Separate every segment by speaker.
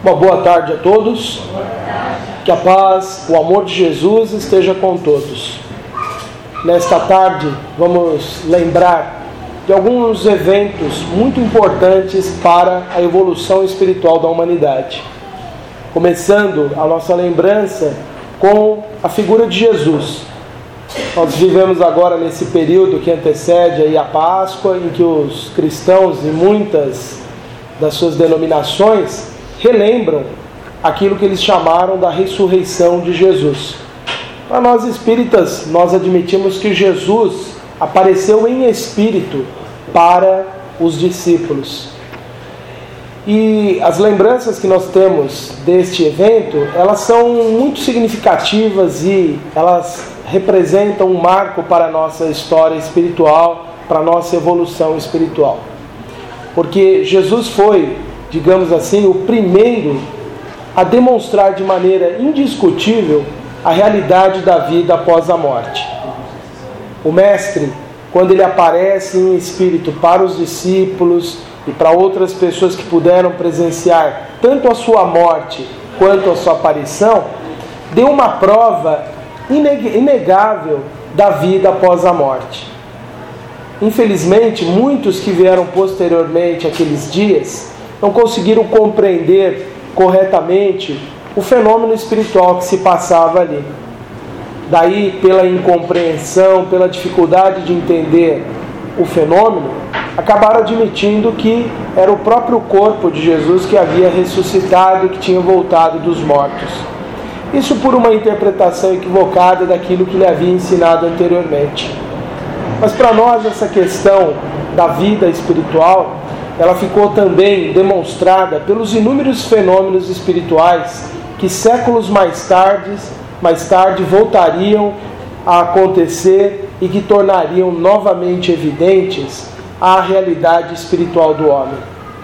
Speaker 1: Uma boa tarde a todos. Que a paz, o amor de Jesus esteja com todos. Nesta tarde vamos lembrar de alguns eventos muito importantes para a evolução espiritual da humanidade. Começando a nossa lembrança com a figura de Jesus. Nós vivemos agora nesse período que antecede aí a Páscoa, em que os cristãos e muitas das suas denominações relembram aquilo que eles chamaram da ressurreição de Jesus. Para nós espíritas, nós admitimos que Jesus apareceu em espírito para os discípulos. E as lembranças que nós temos deste evento, elas são muito significativas e elas representam um marco para a nossa história espiritual, para a nossa evolução espiritual. Porque Jesus foi, digamos assim, o primeiro a demonstrar de maneira indiscutível a realidade da vida após a morte. O Mestre, quando ele aparece em espírito para os discípulos e para outras pessoas que puderam presenciar tanto a sua morte quanto a sua aparição, deu uma prova inegável da vida após a morte. Infelizmente, muitos que vieram posteriormente àqueles dias não conseguiram compreender corretamente o fenômeno espiritual que se passava ali. Daí, pela incompreensão, pela dificuldade de entender o fenômeno, acabaram admitindo que era o próprio corpo de Jesus que havia ressuscitado, que tinha voltado dos mortos. Isso por uma interpretação equivocada daquilo que ele havia ensinado anteriormente. Mas para nós essa questão da vida espiritual, ela ficou também demonstrada pelos inúmeros fenômenos espirituais que séculos mais tarde voltariam a acontecer e que tornariam novamente evidentes a realidade espiritual do homem.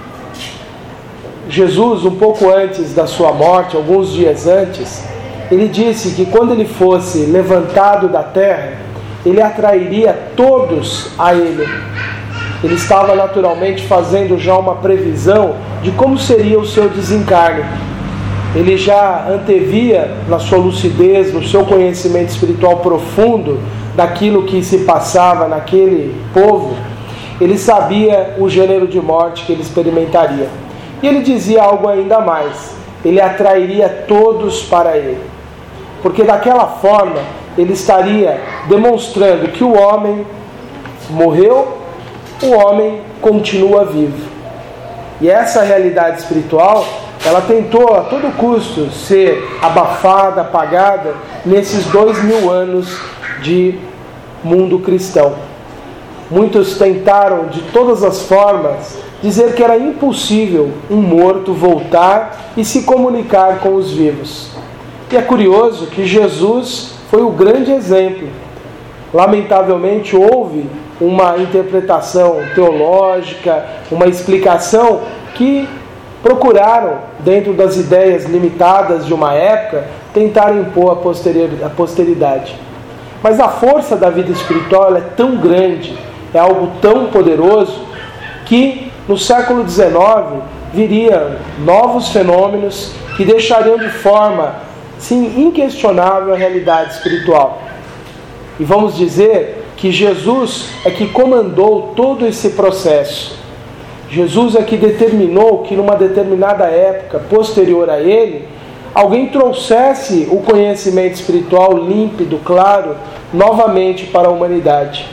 Speaker 1: Jesus, um pouco antes da sua morte, alguns dias antes, ele disse que quando ele fosse levantado da terra, ele atrairia todos a ele. Ele estava naturalmente fazendo já uma previsão de como seria o seu desencarne. Ele já antevia na sua lucidez, no seu conhecimento espiritual profundo daquilo que se passava naquele povo. Ele sabia o gênero de morte que ele experimentaria. E ele dizia algo ainda mais: ele atrairia todos para ele. Porque daquela forma ele estaria demonstrando que o homem morreu, o homem continua vivo. E essa realidade espiritual, ela tentou a todo custo ser abafada, apagada nesses 2000 anos de mundo cristão. Muitos tentaram de todas as formas dizer que era impossível um morto voltar e se comunicar com os vivos. E é curioso que Jesus foi o grande exemplo. Lamentavelmente houve uma interpretação teológica, uma explicação que procuraram, dentro das ideias limitadas de uma época, tentar impor a posteridade. Mas a força da vida espiritual é tão grande, é algo tão poderoso, que no século XIX viriam novos fenômenos que deixariam de forma sim, inquestionável a realidade espiritual. E vamos dizer que Jesus é que comandou todo esse processo. Jesus é que determinou que numa determinada época posterior a ele, alguém trouxesse o conhecimento espiritual límpido, claro, novamente para a humanidade.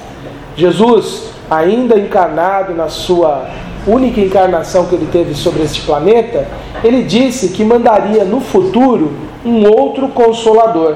Speaker 1: Jesus, ainda encarnado na sua única encarnação que ele teve sobre este planeta, ele disse que mandaria no futuro um outro Consolador,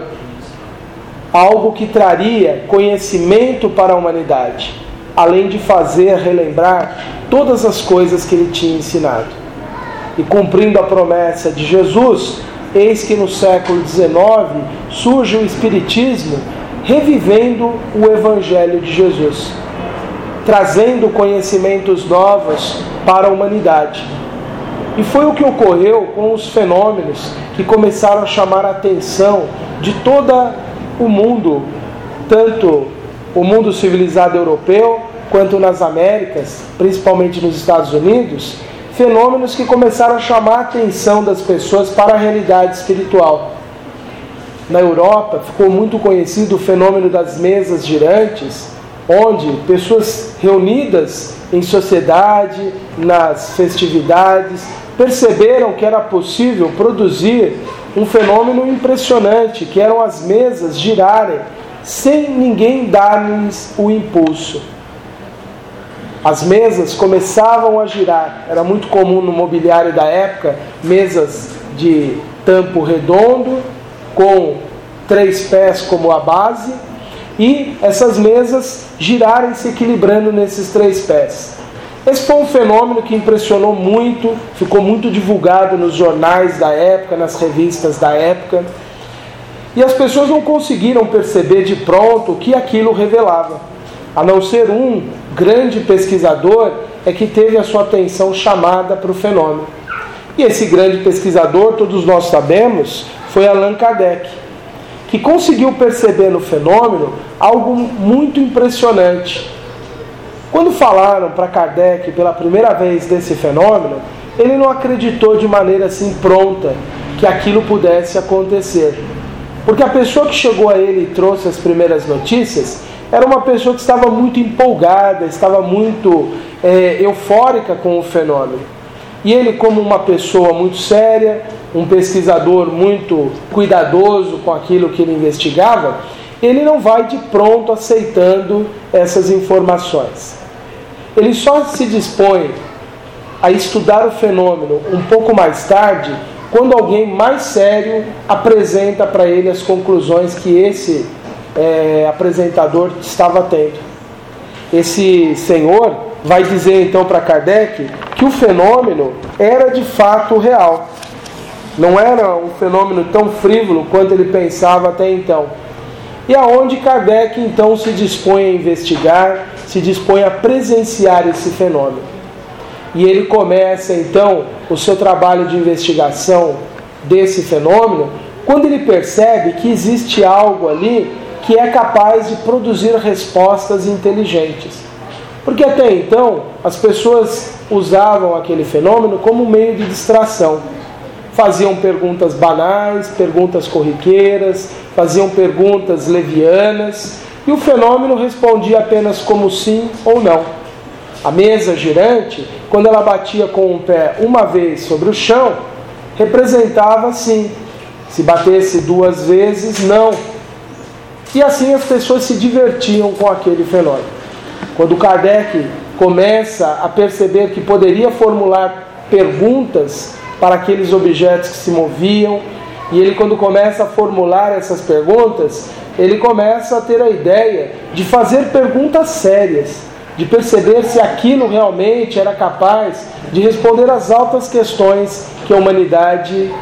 Speaker 1: algo que traria conhecimento para a humanidade, além de fazer relembrar todas as coisas que ele tinha ensinado. E cumprindo a promessa de Jesus, eis que no século XIX surge o Espiritismo revivendo o Evangelho de Jesus, trazendo conhecimentos novos para a humanidade. E foi o que ocorreu com os fenômenos que começaram a chamar a atenção de todo o mundo, tanto o mundo civilizado europeu, quanto nas Américas, principalmente nos Estados Unidos, fenômenos que começaram a chamar a atenção das pessoas para a realidade espiritual. Na Europa ficou muito conhecido o fenômeno das mesas girantes, onde pessoas reunidas em sociedade, nas festividades, perceberam que era possível produzir um fenômeno impressionante, que eram as mesas girarem sem ninguém dar-lhes o impulso. As mesas começavam a girar. Era muito comum no mobiliário da época, mesas de tampo redondo, com 3 pés como a base, e essas mesas girarem se equilibrando nesses 3 pés. Esse foi um fenômeno que impressionou muito, ficou muito divulgado nos jornais da época, nas revistas da época, e as pessoas não conseguiram perceber de pronto o que aquilo revelava, a não ser um grande pesquisador é que teve a sua atenção chamada para o fenômeno. E esse grande pesquisador, todos nós sabemos, foi Allan Kardec, que conseguiu perceber no fenômeno algo muito impressionante. Quando falaram para Kardec pela primeira vez desse fenômeno, ele não acreditou de maneira assim pronta que aquilo pudesse acontecer. Porque a pessoa que chegou a ele e trouxe as primeiras notícias era uma pessoa que estava muito empolgada, estava muito eufórica com o fenômeno. E ele, como uma pessoa muito séria, um pesquisador muito cuidadoso com aquilo que ele investigava, ele não vai de pronto aceitando essas informações. Ele só se dispõe a estudar o fenômeno um pouco mais tarde, quando alguém mais sério apresenta para ele as conclusões que esse apresentador estava tendo. Esse senhor vai dizer então para Kardec que o fenômeno era de fato real. Não era um fenômeno tão frívolo quanto ele pensava até então. E aonde Kardec então se dispõe a investigar, se dispõe a presenciar esse fenômeno. E ele começa então o seu trabalho de investigação desse fenômeno, quando ele percebe que existe algo ali que é capaz de produzir respostas inteligentes. Porque até então as pessoas usavam aquele fenômeno como meio de distração. Faziam perguntas banais, perguntas corriqueiras, faziam perguntas levianas, e o fenômeno respondia apenas como sim ou não. A mesa girante, quando ela batia com o pé uma vez sobre o chão, representava sim. Se batesse 2 vezes, não. E assim as pessoas se divertiam com aquele fenômeno. Quando Kardec começa a perceber que poderia formular perguntas para aqueles objetos que se moviam, e ele, quando começa a formular essas perguntas, ele começa a ter a ideia de fazer perguntas sérias, de perceber se aquilo realmente era capaz de responder às altas questões que a humanidade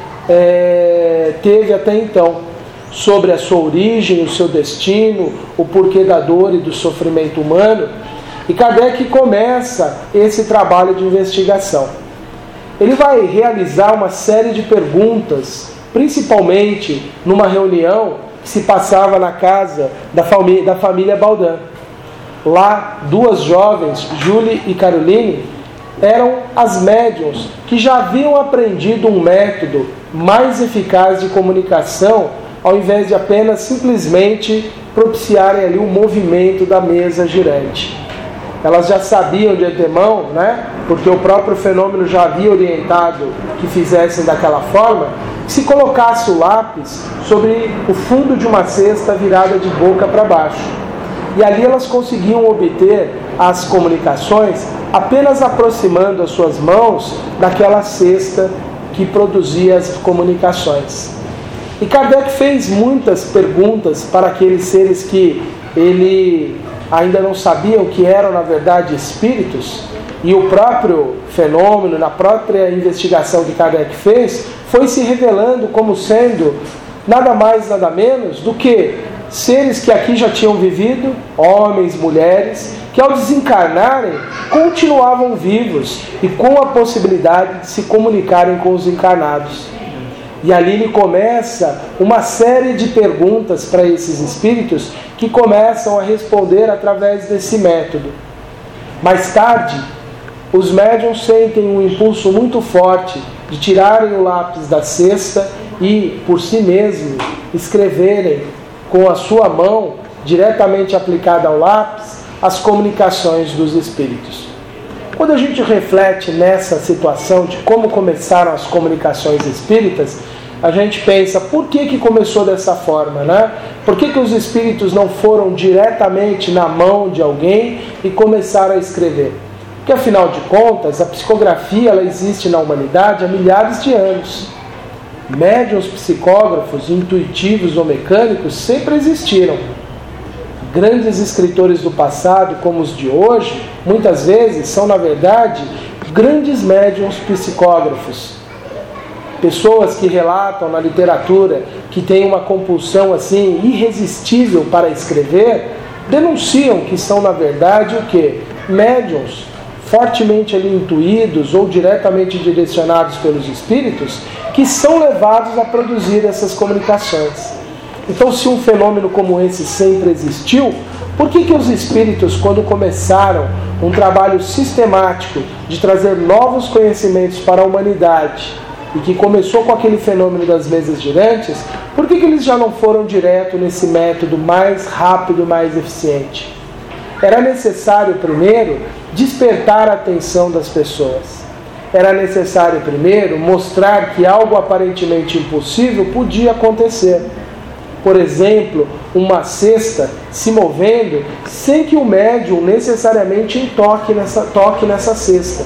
Speaker 1: teve até então, sobre a sua origem, o seu destino, o porquê da dor e do sofrimento humano. E Kardec começa esse trabalho de investigação. Ele vai realizar uma série de perguntas, principalmente numa reunião que se passava na casa da família Baudin. Lá, 2 jovens, Julie e Caroline, eram as médiuns que já haviam aprendido um método mais eficaz de comunicação, ao invés de apenas simplesmente propiciarem ali o movimento da mesa girante. Elas já sabiam de antemão, porque o próprio fenômeno já havia orientado que fizessem daquela forma, que se colocasse o lápis sobre o fundo de uma cesta virada de boca para baixo. E ali elas conseguiam obter as comunicações apenas aproximando as suas mãos daquela cesta que produzia as comunicações. E Kardec fez muitas perguntas para aqueles seres que ele ainda não sabiam que eram, na verdade, espíritos, e o próprio fenômeno, na própria investigação que Kardec fez, foi se revelando como sendo nada mais, nada menos do que seres que aqui já tinham vivido, homens, mulheres, que ao desencarnarem continuavam vivos e com a possibilidade de se comunicarem com os encarnados. E ali ele começa uma série de perguntas para esses espíritos que começam a responder através desse método. Mais tarde, os médiuns sentem um impulso muito forte de tirarem o lápis da cesta e, por si mesmos, escreverem com a sua mão, diretamente aplicada ao lápis, as comunicações dos espíritos. Quando a gente reflete nessa situação de como começaram as comunicações espíritas, a gente pensa, por que começou dessa forma, né? Por que os espíritos não foram diretamente na mão de alguém e começaram a escrever? Porque, afinal de contas, a psicografia ela existe na humanidade há milhares de anos. Médiuns, psicógrafos, intuitivos ou mecânicos sempre existiram. Grandes escritores do passado, como os de hoje, muitas vezes são, na verdade, grandes médiuns psicógrafos. Pessoas que relatam na literatura que têm uma compulsão assim irresistível para escrever, denunciam que são, na verdade, o quê? Médiuns fortemente ali intuídos ou diretamente direcionados pelos espíritos, que são levados a produzir essas comunicações. Então, se um fenômeno como esse sempre existiu, por que os espíritos, quando começaram um trabalho sistemático de trazer novos conhecimentos para a humanidade, e que começou com aquele fenômeno das mesas girantes, por que eles já não foram direto nesse método mais rápido, mais eficiente? Era necessário, primeiro, despertar a atenção das pessoas. Era necessário, primeiro, mostrar que algo aparentemente impossível podia acontecer. Por exemplo, uma cesta se movendo sem que o médium necessariamente toque nessa cesta.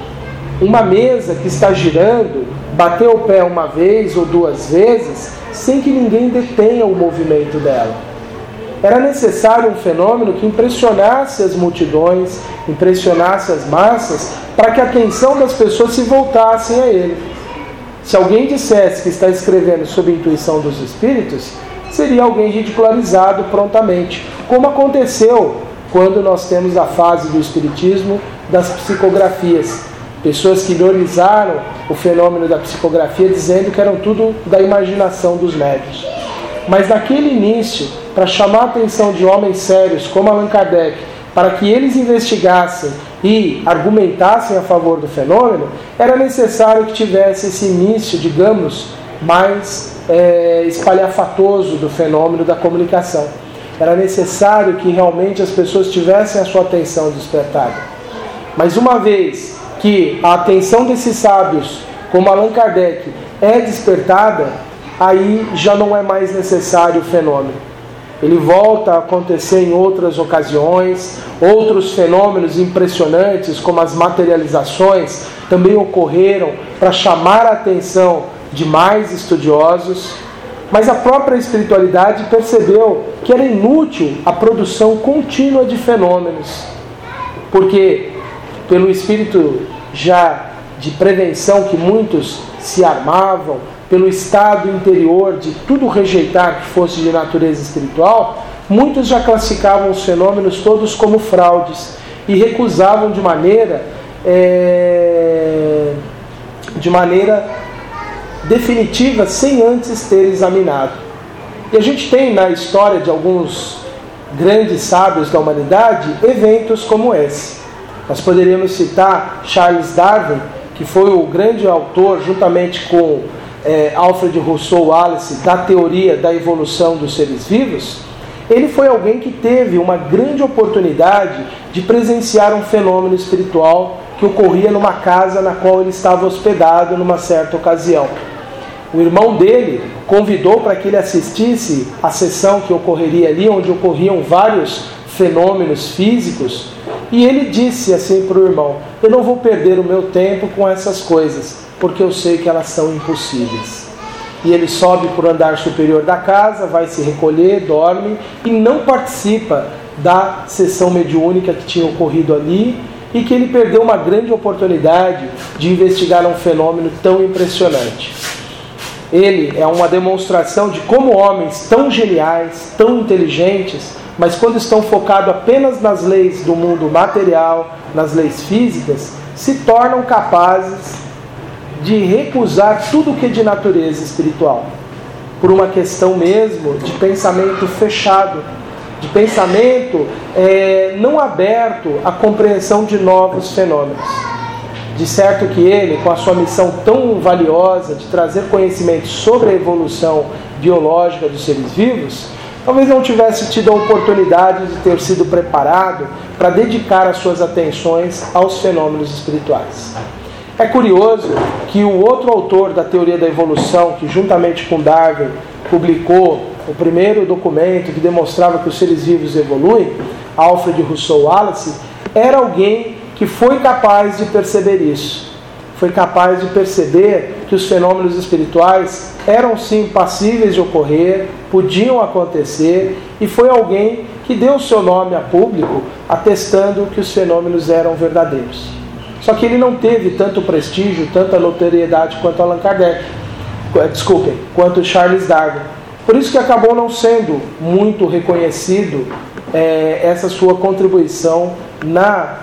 Speaker 1: Uma mesa que está girando, bater o pé uma vez ou duas vezes, sem que ninguém detenha o movimento dela. Era necessário um fenômeno que impressionasse as multidões, impressionasse as massas, para que a atenção das pessoas se voltassem a ele. Se alguém dissesse que está escrevendo sob intuição dos espíritos, seria alguém ridicularizado prontamente, como aconteceu quando nós temos a fase do espiritismo das psicografias. Pessoas que ironizzaram o fenômeno da psicografia, dizendo que eram tudo da imaginação dos médiuns. Mas naquele início, para chamar a atenção de homens sérios como Allan Kardec, para que eles investigassem e argumentassem a favor do fenômeno, era necessário que tivesse esse início, digamos, mais espalhafatoso do fenômeno da comunicação. Era necessário que realmente as pessoas tivessem a sua atenção despertada. Mas uma vez que a atenção desses sábios, como Allan Kardec, é despertada, aí já não é mais necessário o fenômeno. Ele volta a acontecer em outras ocasiões, outros fenômenos impressionantes, como as materializações, também ocorreram para chamar a atenção de mais estudiosos, mas a própria espiritualidade percebeu que era inútil a produção contínua de fenômenos, porque pelo espírito já de prevenção que muitos se armavam, pelo estado interior de tudo rejeitar que fosse de natureza espiritual, muitos já classificavam os fenômenos todos como fraudes e recusavam de maneira definitiva, sem antes ter examinado. E a gente tem na história de alguns grandes sábios da humanidade eventos como esse. Nós poderíamos citar Charles Darwin, que foi o grande autor, juntamente com Alfred Russel Wallace, da teoria da evolução dos seres vivos. Ele foi alguém que teve uma grande oportunidade de presenciar um fenômeno espiritual que ocorria numa casa na qual ele estava hospedado numa certa ocasião. O irmão dele convidou para que ele assistisse à sessão que ocorreria ali, onde ocorriam vários fenômenos físicos, e ele disse assim para o irmão: eu não vou perder o meu tempo com essas coisas, porque eu sei que elas são impossíveis. E ele sobe para o andar superior da casa, vai se recolher, dorme e não participa da sessão mediúnica que tinha ocorrido ali, e que ele perdeu uma grande oportunidade de investigar um fenômeno tão impressionante. Ele é uma demonstração de como homens tão geniais, tão inteligentes, mas quando estão focados apenas nas leis do mundo material, nas leis físicas, se tornam capazes de recusar tudo que é de natureza espiritual, por uma questão mesmo de pensamento fechado, de pensamento não aberto à compreensão de novos fenômenos. De certo que ele, com a sua missão tão valiosa de trazer conhecimento sobre a evolução biológica dos seres vivos, talvez não tivesse tido a oportunidade de ter sido preparado para dedicar as suas atenções aos fenômenos espirituais. É curioso que o outro autor da teoria da evolução, que juntamente com Darwin publicou o primeiro documento que demonstrava que os seres vivos evoluem, Alfred Russel Wallace, era alguém que foi capaz de perceber isso. Foi capaz de perceber que os fenômenos espirituais eram sim passíveis de ocorrer, podiam acontecer, e foi alguém que deu o seu nome a público atestando que os fenômenos eram verdadeiros. Só que ele não teve tanto prestígio, tanta notoriedade quanto Allan Kardec, quanto Charles Darwin. Por isso que acabou não sendo muito reconhecido essa sua contribuição na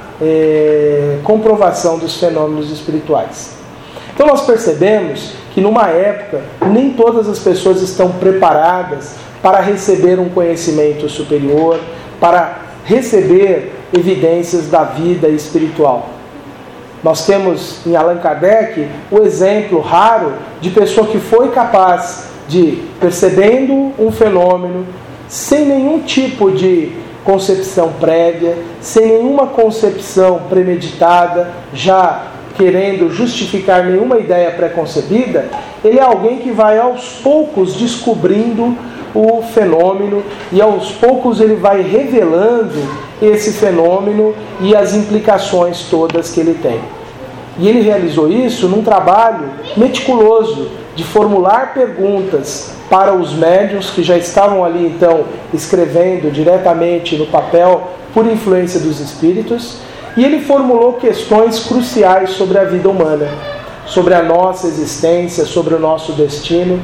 Speaker 1: comprovação dos fenômenos espirituais. Então nós percebemos que numa época nem todas as pessoas estão preparadas para receber um conhecimento superior, para receber evidências da vida espiritual. Nós temos em Allan Kardec o exemplo raro de pessoa que foi capaz de, percebendo um fenômeno, sem nenhum tipo de concepção prévia, sem nenhuma concepção premeditada, já querendo justificar nenhuma ideia preconcebida, ele é alguém que vai aos poucos descobrindo o fenômeno e aos poucos ele vai revelando esse fenômeno e as implicações todas que ele tem. E ele realizou isso num trabalho meticuloso de formular perguntas para os médiuns que já estavam ali então escrevendo diretamente no papel por influência dos espíritos, e ele formulou questões cruciais sobre a vida humana, sobre a nossa existência, sobre o nosso destino.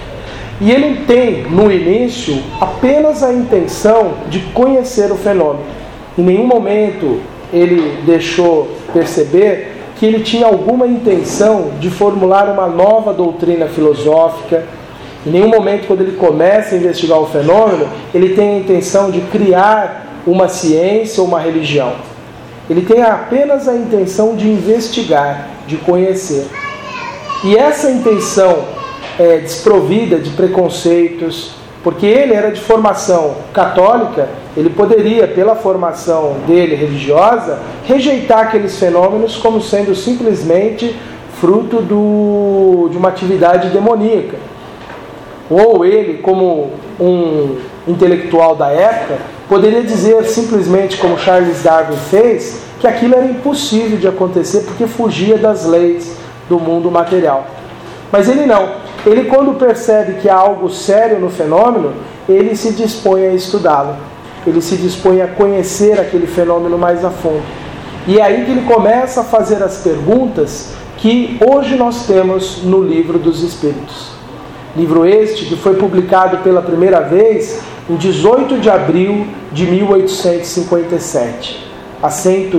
Speaker 1: E ele tem, no início, apenas a intenção de conhecer o fenômeno. Em nenhum momento ele deixou perceber que ele tinha alguma intenção de formular uma nova doutrina filosófica. Em nenhum momento, quando ele começa a investigar o fenômeno, ele tem a intenção de criar uma ciência ou uma religião. Ele tem apenas a intenção de investigar, de conhecer. E essa intenção é desprovida de preconceitos, porque ele era de formação católica, ele poderia, pela formação dele religiosa, rejeitar aqueles fenômenos como sendo simplesmente fruto de uma atividade demoníaca. Ou ele, como um intelectual da época, poderia dizer simplesmente, como Charles Darwin fez, que aquilo era impossível de acontecer porque fugia das leis do mundo material. Mas ele não. Ele, quando percebe que há algo sério no fenômeno, ele se dispõe a estudá-lo. Ele se dispõe a conhecer aquele fenômeno mais a fundo. E é aí que ele começa a fazer as perguntas que hoje nós temos no Livro dos Espíritos. Livro este que foi publicado pela primeira vez em 18 de abril de 1857. Há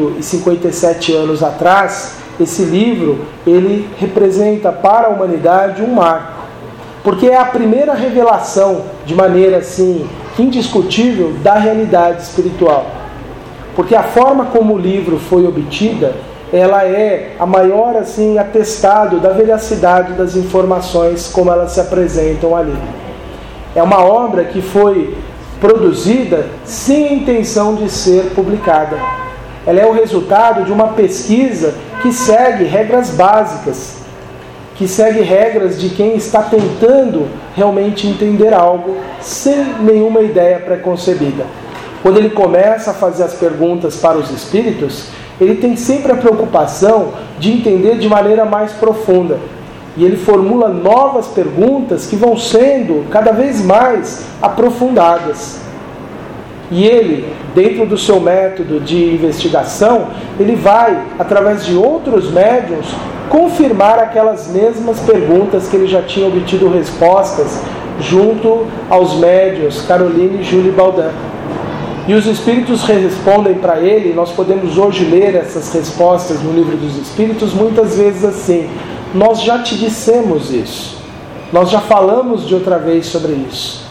Speaker 1: 157 anos atrás, esse livro ele representa para a humanidade um marco. Porque é a primeira revelação, de maneira assim indiscutível, da realidade espiritual. Porque a forma como o livro foi obtida, ela é a maior assim atestado da veracidade das informações como elas se apresentam ali. É uma obra que foi produzida sem a intenção de ser publicada. Ela é o resultado de uma pesquisa que segue regras básicas, que segue regras de quem está tentando realmente entender algo sem nenhuma ideia preconcebida. Quando ele começa a fazer as perguntas para os espíritos, ele tem sempre a preocupação de entender de maneira mais profunda. E ele formula novas perguntas que vão sendo cada vez mais aprofundadas. E ele, dentro do seu método de investigação, ele vai, através de outros médiuns, confirmar aquelas mesmas perguntas que ele já tinha obtido respostas junto aos médiuns Caroline e Julie Baudin. E os Espíritos respondem para ele, nós podemos hoje ler essas respostas no Livro dos Espíritos, muitas vezes assim: nós já te dissemos isso, nós já falamos de outra vez sobre isso.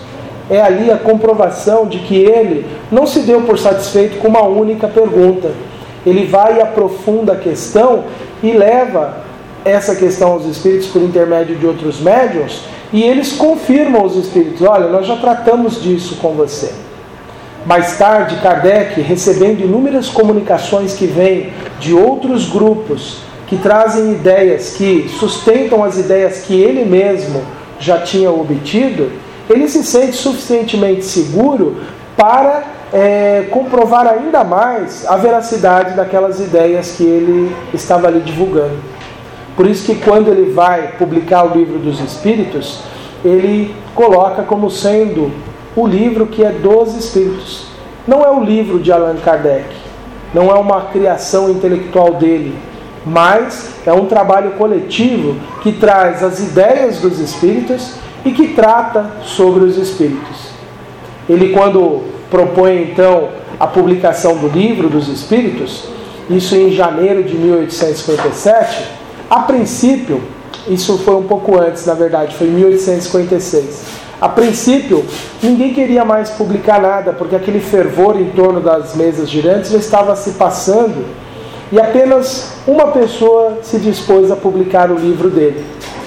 Speaker 1: é ali a comprovação de que ele não se deu por satisfeito com uma única pergunta. Ele vai e aprofunda a questão e leva essa questão aos espíritos por intermédio de outros médiuns, e eles confirmam aos espíritos: olha, nós já tratamos disso com você. Mais tarde, Kardec, recebendo inúmeras comunicações que vêm de outros grupos que trazem ideias que sustentam as ideias que ele mesmo já tinha obtido, ele se sente suficientemente seguro para comprovar ainda mais a veracidade daquelas ideias que ele estava ali divulgando. Por isso que quando ele vai publicar o Livro dos Espíritos, ele coloca como sendo o livro que é dos Espíritos. Não é o livro de Allan Kardec, não é uma criação intelectual dele, mas é um trabalho coletivo que traz as ideias dos Espíritos e que trata sobre os Espíritos. Ele, quando propõe então a publicação do Livro dos Espíritos, isso em janeiro de 1857, a princípio, isso foi um pouco antes, na verdade, foi em 1856. A princípio, ninguém queria mais publicar nada, porque aquele fervor em torno das mesas girantes já estava se passando, e apenas uma pessoa se dispôs a publicar o livro dele.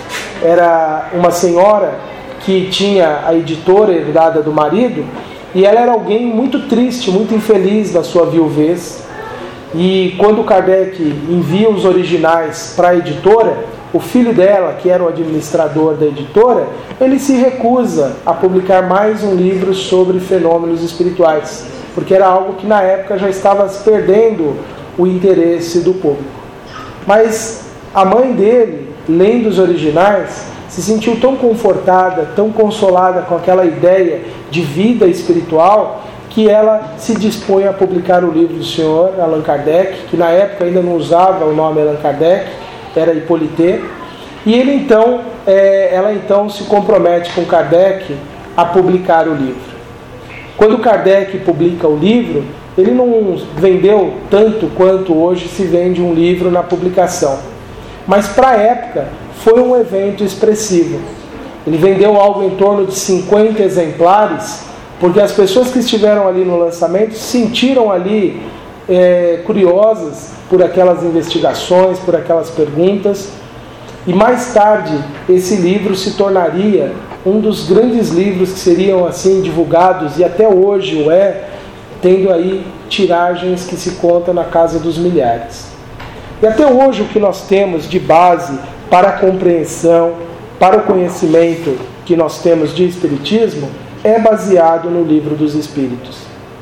Speaker 1: Era uma senhora que tinha a editora herdada do marido, e ela era alguém muito triste, muito infeliz na sua viuvez. E quando Kardec envia os originais para a editora, o filho dela, que era o administrador da editora, ele se recusa a publicar mais um livro sobre fenômenos espirituais, porque era algo que na época já estava perdendo o interesse do público. Mas a mãe dele, lendo os originais, se sentiu tão confortada, tão consolada com aquela ideia de vida espiritual, que ela se dispõe a publicar o livro do senhor Allan Kardec, que na época ainda não usava o nome Allan Kardec, era Hippolyte, e ela então se compromete com Kardec a publicar o livro. Quando Kardec publica o livro, ele não vendeu tanto quanto hoje se vende um livro na publicação, mas para a época foi um evento expressivo. Ele vendeu algo em torno de 50 exemplares, porque as pessoas que estiveram ali no lançamento se sentiram ali curiosas por aquelas investigações, por aquelas perguntas, e mais tarde esse livro se tornaria um dos grandes livros que seriam assim divulgados, e até hoje o é, tendo aí tiragens que se contam na casa dos milhares. E até hoje o que nós temos de base para a compreensão, para o conhecimento que nós temos de Espiritismo, é baseado no Livro dos Espíritos.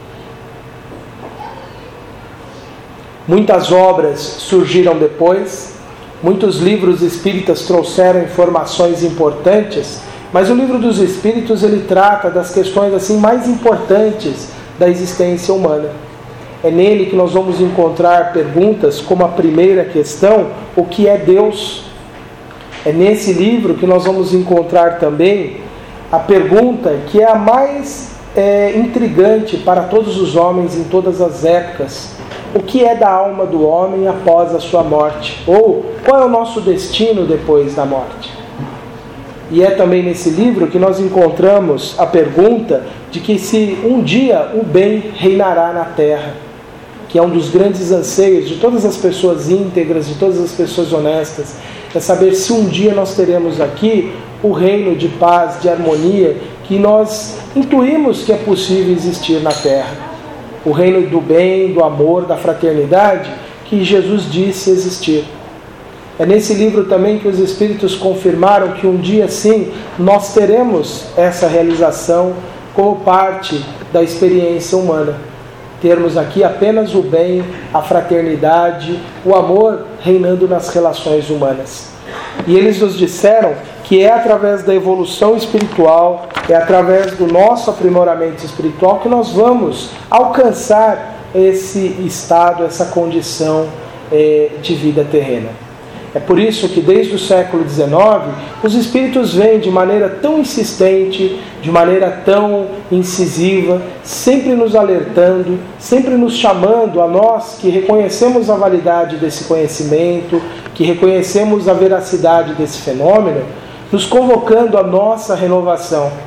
Speaker 1: Muitas obras surgiram depois, muitos livros espíritas trouxeram informações importantes, mas o Livro dos Espíritos ele trata das questões assim mais importantes da existência humana. É nele que nós vamos encontrar perguntas como a primeira questão: o que é Deus? É nesse livro que nós vamos encontrar também a pergunta que é a mais intrigante para todos os homens em todas as épocas: o que é da alma do homem após a sua morte? Ou qual é o nosso destino depois da morte? E é também nesse livro que nós encontramos a pergunta de que se um dia o bem reinará na terra, que é um dos grandes anseios de todas as pessoas íntegras, de todas as pessoas honestas, é saber se um dia nós teremos aqui o reino de paz, de harmonia, que nós intuímos que é possível existir na terra. O reino do bem, do amor, da fraternidade, que Jesus disse existir. É nesse livro também que os Espíritos confirmaram que um dia sim nós teremos essa realização como parte da experiência humana. Termos aqui apenas o bem, a fraternidade, o amor reinando nas relações humanas. E eles nos disseram que é através da evolução espiritual, é através do nosso aprimoramento espiritual que nós vamos alcançar esse estado, essa condição de vida terrena. É por isso que desde o século XIX os Espíritos vêm de maneira tão insistente, de maneira tão incisiva, sempre nos alertando, sempre nos chamando a nós que reconhecemos a validade desse conhecimento, que reconhecemos a veracidade desse fenômeno, nos convocando à nossa renovação,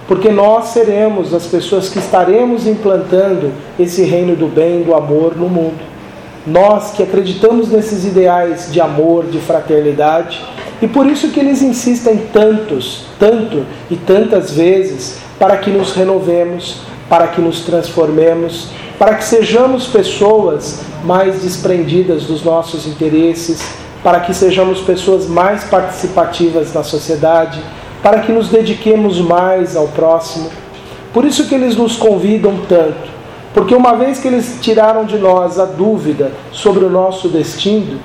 Speaker 1: porque nós seremos as pessoas que estaremos implantando esse reino do bem, do amor no mundo. Nós que acreditamos nesses ideais de amor, de fraternidade, e por isso que eles insistem tanto e tantas vezes para que nos renovemos, para que nos transformemos, para que sejamos pessoas mais desprendidas dos nossos interesses, para que sejamos pessoas mais participativas na sociedade, para que nos dediquemos mais ao próximo. Por isso que eles nos convidam tanto, porque uma vez que eles tiraram de nós a dúvida sobre o nosso destino,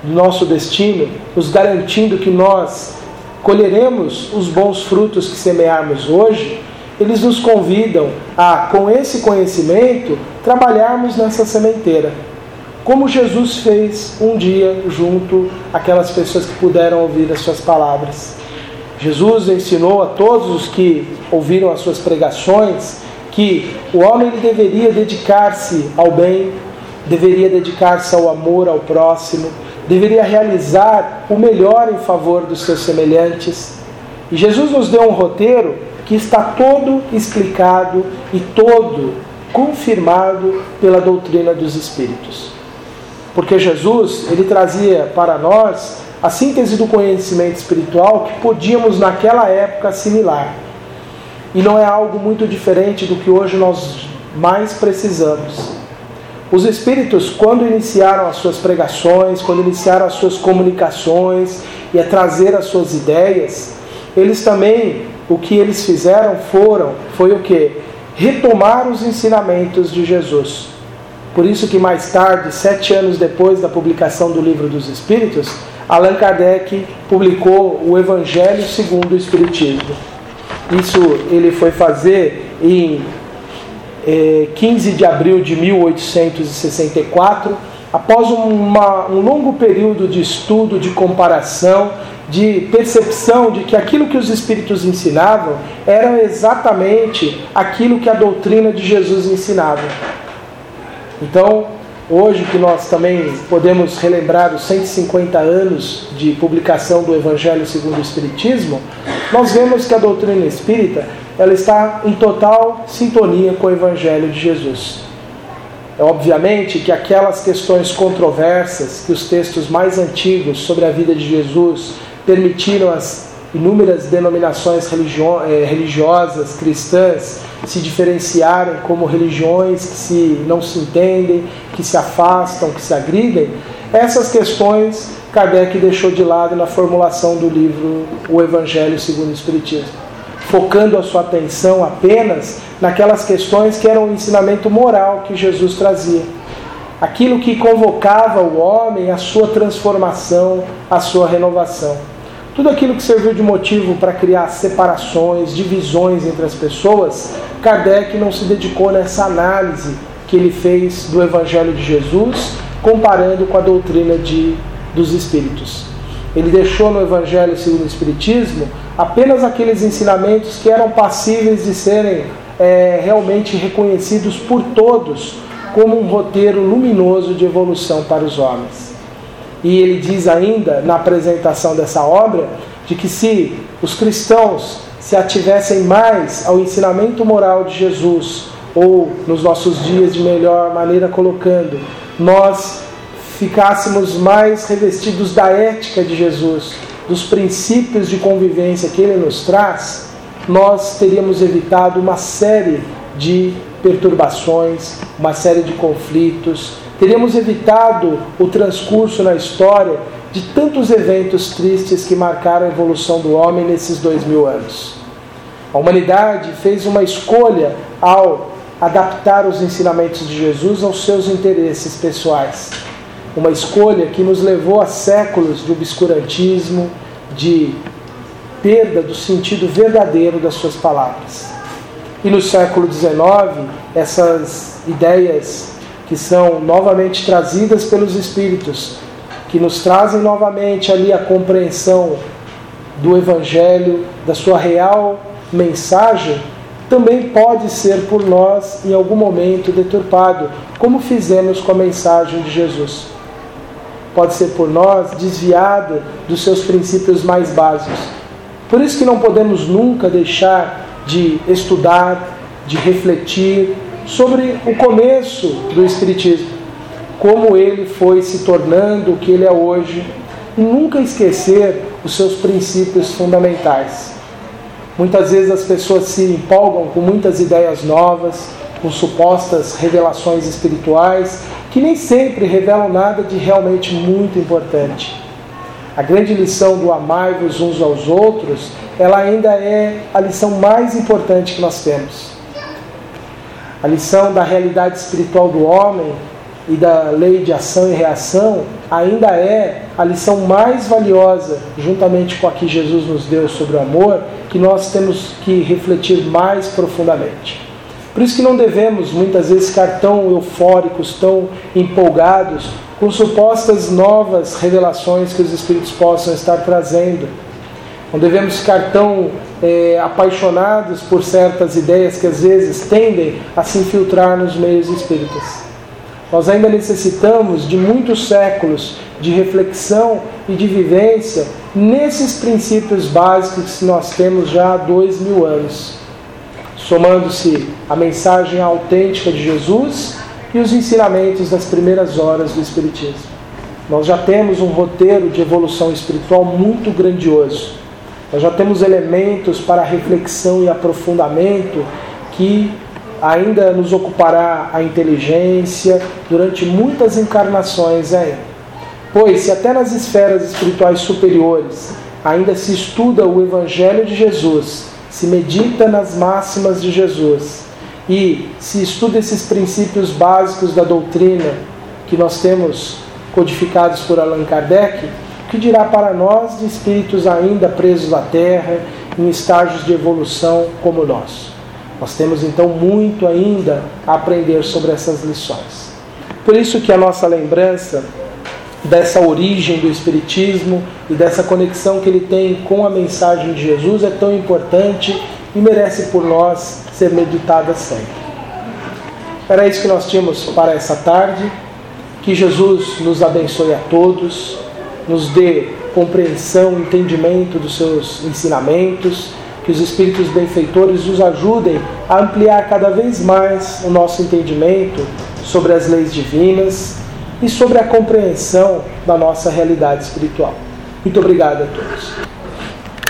Speaker 1: nos garantindo que nós colheremos os bons frutos que semearmos hoje, eles nos convidam a, com esse conhecimento, trabalharmos nessa sementeira. Como Jesus fez um dia junto àquelas pessoas que puderam ouvir as suas palavras. Jesus ensinou a todos os que ouviram as suas pregações que o homem deveria dedicar-se ao bem, deveria dedicar-se ao amor ao próximo, deveria realizar o melhor em favor dos seus semelhantes. E Jesus nos deu um roteiro que está todo explicado e todo confirmado pela doutrina dos Espíritos. Porque Jesus, ele trazia para nós a síntese do conhecimento espiritual que podíamos naquela época assimilar. E não é algo muito diferente do que hoje nós mais precisamos. Os Espíritos, quando iniciaram as suas pregações, quando iniciaram as suas comunicações e a trazer as suas ideias, eles também, o que eles fizeram foi o quê? Retomar os ensinamentos de Jesus. Por isso que mais tarde, 7 anos depois da publicação do Livro dos Espíritos, Allan Kardec publicou o Evangelho segundo o Espiritismo. Isso ele foi fazer em 15 de abril de 1864, após um longo período de estudo, de comparação, de percepção de que aquilo que os Espíritos ensinavam era exatamente aquilo que a doutrina de Jesus ensinava. Então, hoje que nós também podemos relembrar os 150 anos de publicação do Evangelho segundo o Espiritismo, nós vemos que a doutrina espírita ela está em total sintonia com o Evangelho de Jesus. É obviamente que aquelas questões controversas que os textos mais antigos sobre a vida de Jesus permitiram as inúmeras denominações religiosas cristãs se diferenciarem como religiões que não se entendem, que se afastam, que se agridem, essas questões Kardec deixou de lado na formulação do livro O Evangelho segundo o Espiritismo, focando a sua atenção apenas naquelas questões que eram o ensinamento moral que Jesus trazia. Aquilo que convocava o homem à sua transformação, à sua renovação. Tudo aquilo que serviu de motivo para criar separações, divisões entre as pessoas, Kardec não se dedicou nessa análise que ele fez do Evangelho de Jesus, comparando com a doutrina dos Espíritos. Ele deixou no Evangelho segundo o Espiritismo apenas aqueles ensinamentos que eram passíveis de serem realmente reconhecidos por todos como um roteiro luminoso de evolução para os homens. E ele diz ainda, na apresentação dessa obra, de que se os cristãos se ativessem mais ao ensinamento moral de Jesus, ou nos nossos dias de melhor maneira colocando, nós ficássemos mais revestidos da ética de Jesus, dos princípios de convivência que ele nos traz, nós teríamos evitado uma série de perturbações, uma série de conflitos, teríamos evitado o transcurso na história de tantos eventos tristes que marcaram a evolução do homem nesses 2000 anos. A humanidade fez uma escolha ao adaptar os ensinamentos de Jesus aos seus interesses pessoais. Uma escolha que nos levou a séculos de obscurantismo, de perda do sentido verdadeiro das suas palavras. E no século XIX, essas ideias que são novamente trazidas pelos Espíritos, que nos trazem novamente ali a compreensão do Evangelho, da sua real mensagem, também pode ser por nós em algum momento deturpado, como fizemos com a mensagem de Jesus. Pode ser por nós desviado dos seus princípios mais básicos. Por isso que não podemos nunca deixar de estudar, de refletir sobre o começo do Espiritismo, como ele foi se tornando o que ele é hoje, e nunca esquecer os seus princípios fundamentais. Muitas vezes as pessoas se empolgam com muitas ideias novas, com supostas revelações espirituais, que nem sempre revelam nada de realmente muito importante. A grande lição do amai-vos uns aos outros, ela ainda é a lição mais importante que nós temos. A lição da realidade espiritual do homem e da lei de ação e reação ainda é a lição mais valiosa, juntamente com a que Jesus nos deu sobre o amor, que nós temos que refletir mais profundamente. Por isso que não devemos muitas vezes ficar tão eufóricos, tão empolgados com supostas novas revelações que os Espíritos possam estar trazendo. Não devemos ficar tão apaixonados por certas ideias que às vezes tendem a se infiltrar nos meios espíritas. Nós ainda necessitamos de muitos séculos de reflexão e de vivência nesses princípios básicos que nós temos já há 2000 anos. Somando-se a mensagem autêntica de Jesus e os ensinamentos das primeiras horas do Espiritismo. Nós já temos um roteiro de evolução espiritual muito grandioso. Nós já temos elementos para reflexão e aprofundamento que ainda nos ocupará a inteligência durante muitas encarnações ainda. Pois, se até nas esferas espirituais superiores ainda se estuda o Evangelho de Jesus, se medita nas máximas de Jesus e se estuda esses princípios básicos da doutrina que nós temos codificados por Allan Kardec, o que dirá para nós de espíritos ainda presos à Terra, em estágios de evolução como o nosso? Nós temos então muito ainda a aprender sobre essas lições. Por isso que a nossa lembrança dessa origem do Espiritismo e dessa conexão que ele tem com a mensagem de Jesus é tão importante e merece por nós ser meditada sempre. Era isso que nós tínhamos para essa tarde. Que Jesus nos abençoe a todos, nos dê compreensão, entendimento dos seus ensinamentos, que os Espíritos benfeitores nos ajudem a ampliar cada vez mais o nosso entendimento sobre as leis divinas e sobre a compreensão da nossa realidade espiritual. Muito obrigado a todos.